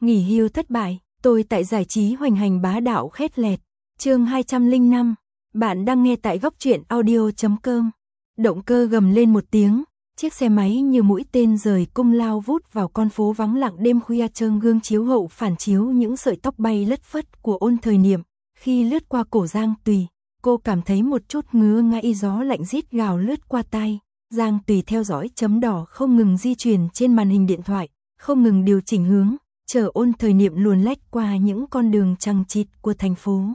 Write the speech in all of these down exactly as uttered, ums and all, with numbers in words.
Nghỉ hưu thất bại, tôi tại giải trí hoành hành bá đạo khét lẹt. Chương hai trăm lẻ năm. Bạn đang nghe tại góc truyện audio chấm com. Động cơ gầm lên một tiếng, chiếc xe máy như mũi tên rời cung lao vút vào con phố vắng lặng đêm khuya, trơn gương chiếu hậu phản chiếu những sợi tóc bay lất phất của Ôn Thời Niệm. Khi lướt qua cổ Giang Tùy, cô cảm thấy một chút ngứa ngáy, gió lạnh rít gào lướt qua tai. Giang Tùy theo dõi chấm đỏ không ngừng di chuyển trên màn hình điện thoại, không ngừng điều chỉnh hướng, chờ Ôn Thời Niệm luồn lách qua những con đường chằng chịt của thành phố.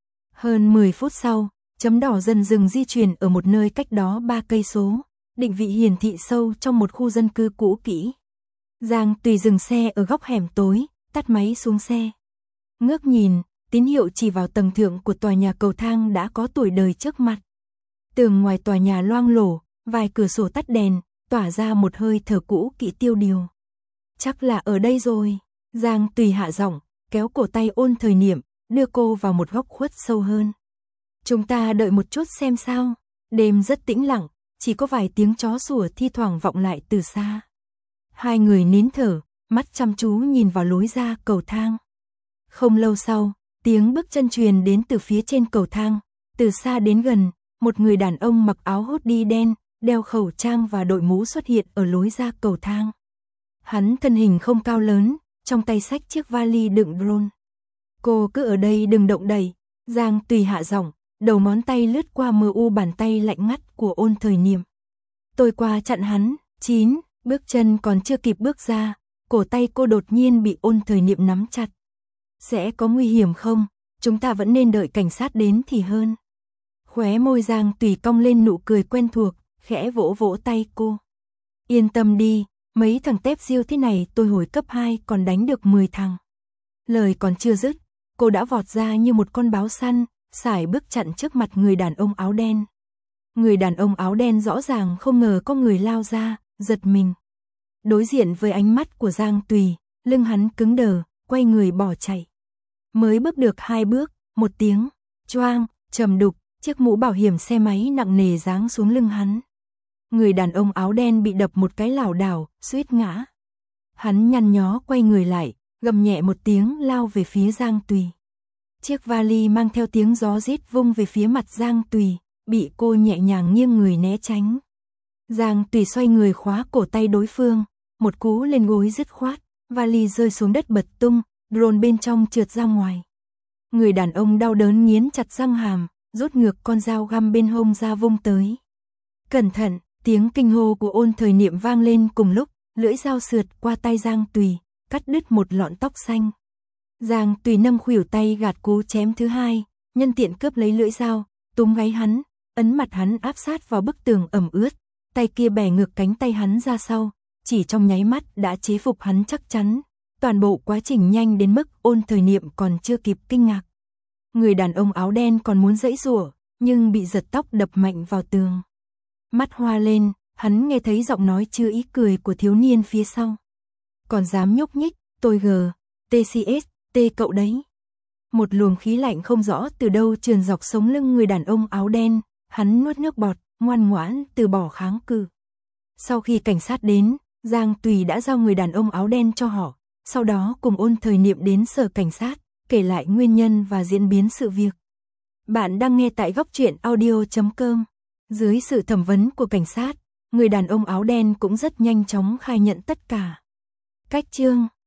Hơn mười phút sau, chấm đỏ dần dừng di chuyển ở một nơi cách đó ba cây số, định vị hiển thị sâu trong một khu dân cư cũ kỹ. Giang Tùy dừng xe ở góc hẻm tối, tắt máy xuống xe. Ngước nhìn, tín hiệu chỉ vào tầng thượng của tòa nhà cầu thang đã có tuổi đời trước mặt. Tường ngoài tòa nhà loang lổ, vài cửa sổ tắt đèn, tỏa ra một hơi thở cũ kỹ tiêu điều. Chắc là ở đây rồi. Giang Tùy hạ giọng, kéo cổ tay Ôn Thời Niệm, đưa cô vào một góc khuất sâu hơn. Chúng ta đợi một chút xem sao. Đêm rất tĩnh lặng, chỉ có vài tiếng chó sủa thi thoảng vọng lại từ xa. Hai người nín thở, mắt chăm chú nhìn vào lối ra cầu thang. Không lâu sau, tiếng bước chân truyền đến từ phía trên cầu thang. Từ xa đến gần, một người đàn ông mặc áo hoodie đen, đeo khẩu trang và đội mũ xuất hiện ở lối ra cầu thang. Hắn thân hình không cao lớn, trong tay xách chiếc vali đựng drone. Cô cứ ở đây đừng động đậy. Giang Tùy hạ giọng, đầu ngón tay lướt qua mờ u bàn tay lạnh ngắt của Ôn Thời Niệm. Tôi qua chặn hắn. Chín, bước chân còn chưa kịp bước ra, cổ tay cô đột nhiên bị Ôn Thời Niệm nắm chặt. Sẽ có nguy hiểm không? Chúng ta vẫn nên đợi cảnh sát đến thì hơn. Khóe môi Giang Tùy cong lên nụ cười quen thuộc, khẽ vỗ vỗ tay cô. Yên tâm đi, mấy thằng tép diêu thế này tôi hồi cấp hai còn đánh được mười thằng. Lời còn chưa dứt, cô đã vọt ra như một con báo săn, sải bước chặn trước mặt người đàn ông áo đen. Người đàn ông áo đen rõ ràng không ngờ có người lao ra, giật mình. Đối diện với ánh mắt của Giang Tùy, lưng hắn cứng đờ, quay người bỏ chạy. Mới bước được hai bước, một tiếng, choang, trầm đục, chiếc mũ bảo hiểm xe máy nặng nề giáng xuống lưng hắn. Người đàn ông áo đen bị đập một cái lảo đảo, suýt ngã. Hắn nhăn nhó quay người lại, gầm nhẹ một tiếng lao về phía Giang Tùy. Chiếc vali mang theo tiếng gió rít vung về phía mặt Giang Tùy, bị cô nhẹ nhàng nghiêng người né tránh. Giang Tùy xoay người khóa cổ tay đối phương, một cú lên gối dứt khoát, vali rơi xuống đất bật tung, drone bên trong trượt ra ngoài. Người đàn ông đau đớn nghiến chặt răng hàm, rút ngược con dao găm bên hông ra vung tới. Cẩn thận, tiếng kinh hô của Ôn Thời Niệm vang lên cùng lúc, lưỡi dao sượt qua tay Giang Tùy, cắt đứt một lọn tóc xanh. Giang Tùy nâng khuỷu tay gạt cú chém thứ hai, nhân tiện cướp lấy lưỡi dao, túm gáy hắn, ấn mặt hắn áp sát vào bức tường ẩm ướt, tay kia bẻ ngược cánh tay hắn ra sau, chỉ trong nháy mắt đã chế phục hắn chắc chắn. Toàn bộ quá trình nhanh đến mức Ôn Thời Niệm còn chưa kịp kinh ngạc. Người đàn ông áo đen còn muốn giãy giụa, nhưng bị giật tóc đập mạnh vào tường. Mắt hoa lên, hắn nghe thấy giọng nói chứa ý cười của thiếu niên phía sau. Còn dám nhúc nhích, tôi gờ, tê xê ét, tê cậu đấy. Một luồng khí lạnh không rõ từ đâu trườn dọc sống lưng người đàn ông áo đen, hắn nuốt nước bọt, ngoan ngoãn từ bỏ kháng cự. Sau khi cảnh sát đến, Giang Tùy đã giao người đàn ông áo đen cho họ, sau đó cùng Ôn Thời Niệm đến sở cảnh sát, kể lại nguyên nhân và diễn biến sự việc. Bạn đang nghe tại góc truyện audio chấm com. Dưới sự thẩm vấn của cảnh sát, người đàn ông áo đen cũng rất nhanh chóng khai nhận tất cả. Cách chương